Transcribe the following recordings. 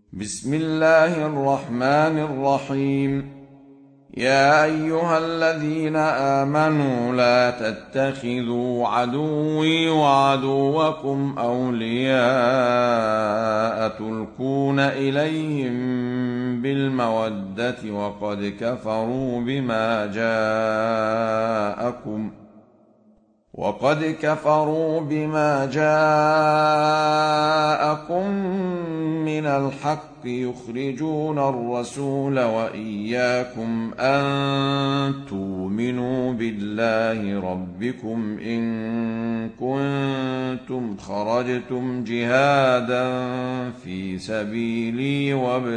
بسم الله الرحمن الرحيم. يا أيها الذين آمنوا لا تتخذوا عدوي وعدوكم أولياء تلقون إليهم بالمودة وقد كفروا بما جاءكم من الحق يخرجون الرسول وإياكم أن تؤمنوا بالله ربكم إن كنتم خرجتم جهادا في سبيلي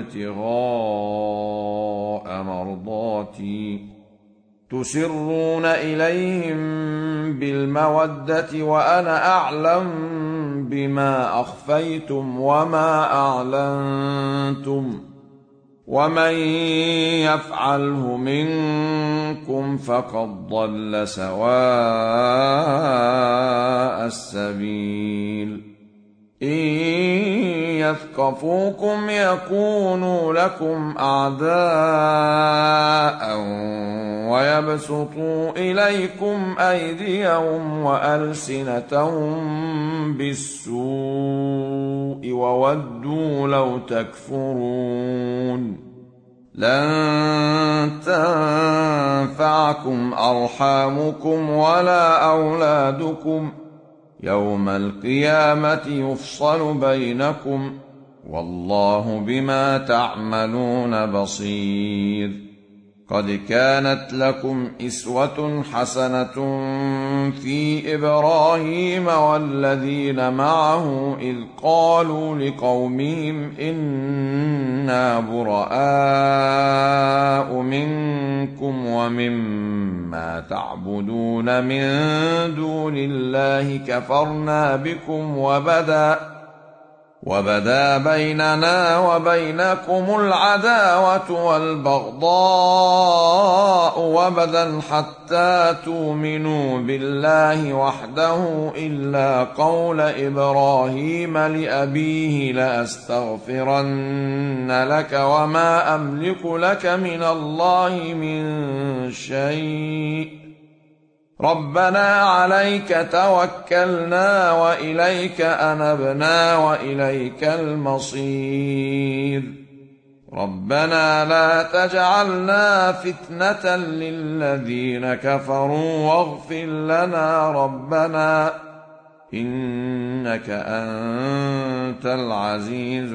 وابتغاء مرضاتي تسرون إليهم بالمودة وأنا أعلم بما أخفيتم وما أعلنتم ومن يفعله منكم فقد ضل سواء السبيل. إن يثقفوكم يكونوا لكم أعداء ويبسطوا إليكم أيديهم وألسنتهم بالسوء وودوا لو تكفرون. لن تنفعكم أرحامكم ولا أولادكم يوم القيامة يفصل بينكم والله بما تعملون بصير. قد كانت لكم إسوة حسنة في إبراهيم والذين معه إذ قالوا لقومهم إنا براء منكم ومما تعبدون من دون الله كفرنا بكم وبدا بيننا وبينكم العداوة والبغضاء وبدا حتى تؤمنوا بالله وحده إلا قول إبراهيم لأبيه لأستغفرن لك وما أملك لك من الله من شيء ربنا عليك توكلنا وإليك أنبنا وإليك المصير. ربنا لا تجعلنا فتنة للذين كفروا واغفر لنا ربنا إنك أنت العزيز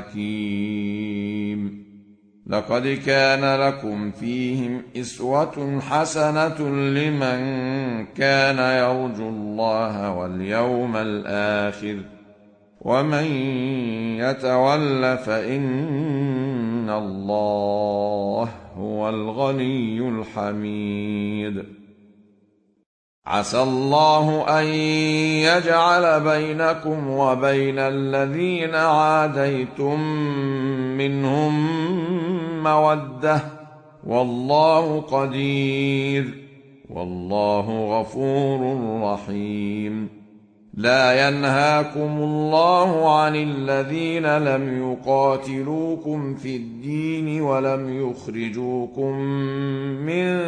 الحكيم. لقد كان لكم فيهم إسوة حسنة لمن كان يرجو الله واليوم الآخر ومن يتول فإن الله هو الغني الحميد. عسى الله أن يجعل بينكم وبين الذين عاديتم منهم مودة والله قدير والله غفور رحيم. لا ينهاكم الله عن الذين لم يقاتلوكم في الدين ولم يخرجوكم من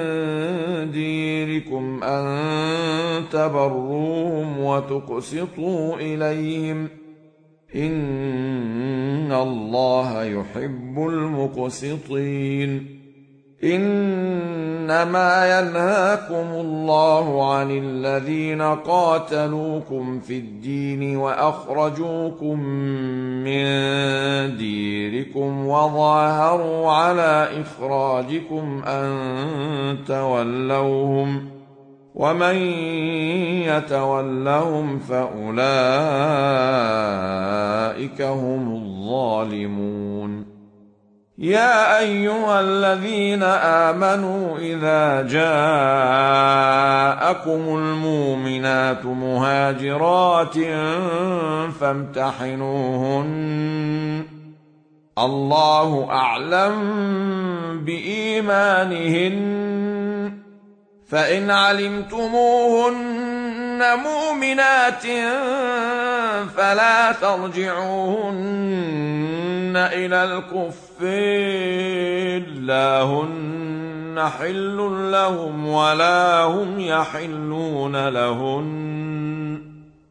ديركم أن تبروهم وتقسطوا إليهم إن الله يحب المقسطين. إنما ينهاكم الله عن الذين قاتلوكم في الدين وأخرجوكم من ديركم وظاهروا على إخراجكم أن تولوهم ومن يتولهم فأولئك هم الظالمون. يا أيها الذين آمنوا إذا جاءكم المؤمنات مهاجرات فامتحنوهن الله أعلم بإيمانهن فإن علمتموهن مؤمنات فلا ترجعوهن إلى الكفار لا هن حل لهم ولا هم يحلون لهن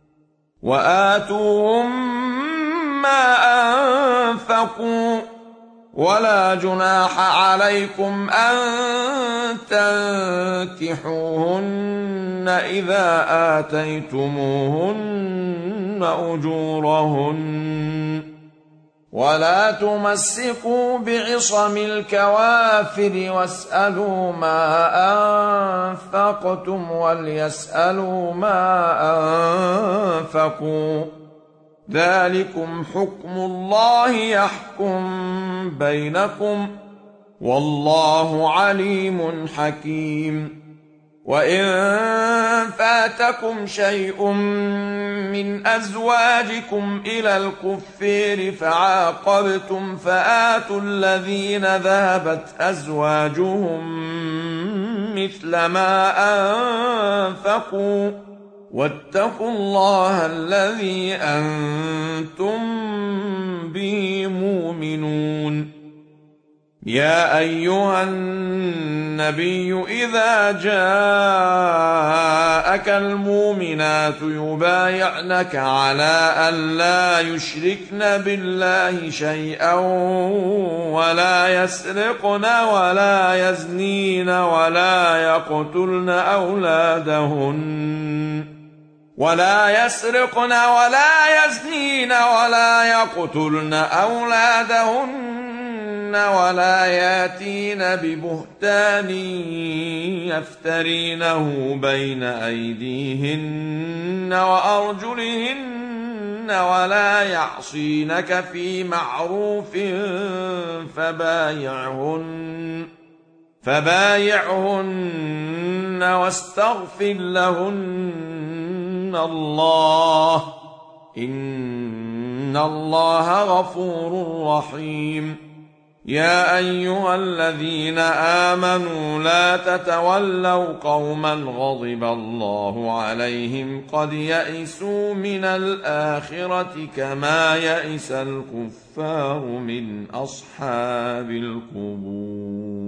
وآتوهم ما أنفقوا ولا جناح عليكم أن تنكحوهن إذا آتيتموهن أجورهن ولا تمسكوا بعصم الكوافر واسألوا ما أنفقتم وليسألوا ما أنفقوا ذلكم حكم الله يحكم بينكم والله عليم حكيم وإن فاتكم شيء من أزواجكم إلى الكفار فعاقبتم فآتوا الذين ذهبت أزواجهم مثل ما أنفقوا واتقوا الله الذي أنتم به مؤمنون يا أيها النبي إذا جاءك المؤمنات يبايعنك على أن لا يشركن بالله شيئا ولا يسرقن ولا يزنين ولا يقتلن أولادهن ولا ياتين ببهتان يفترينه بين أيديهن وأرجلهن ولا يعصينك في معروف فبايعهن واستغفر لهن الله إن الله غفور رحيم يا أيها الذين آمنوا لا تتولوا قوما غضب الله عليهم قد يئسوا من الآخرة كما يئس الكفار من أصحاب القبور.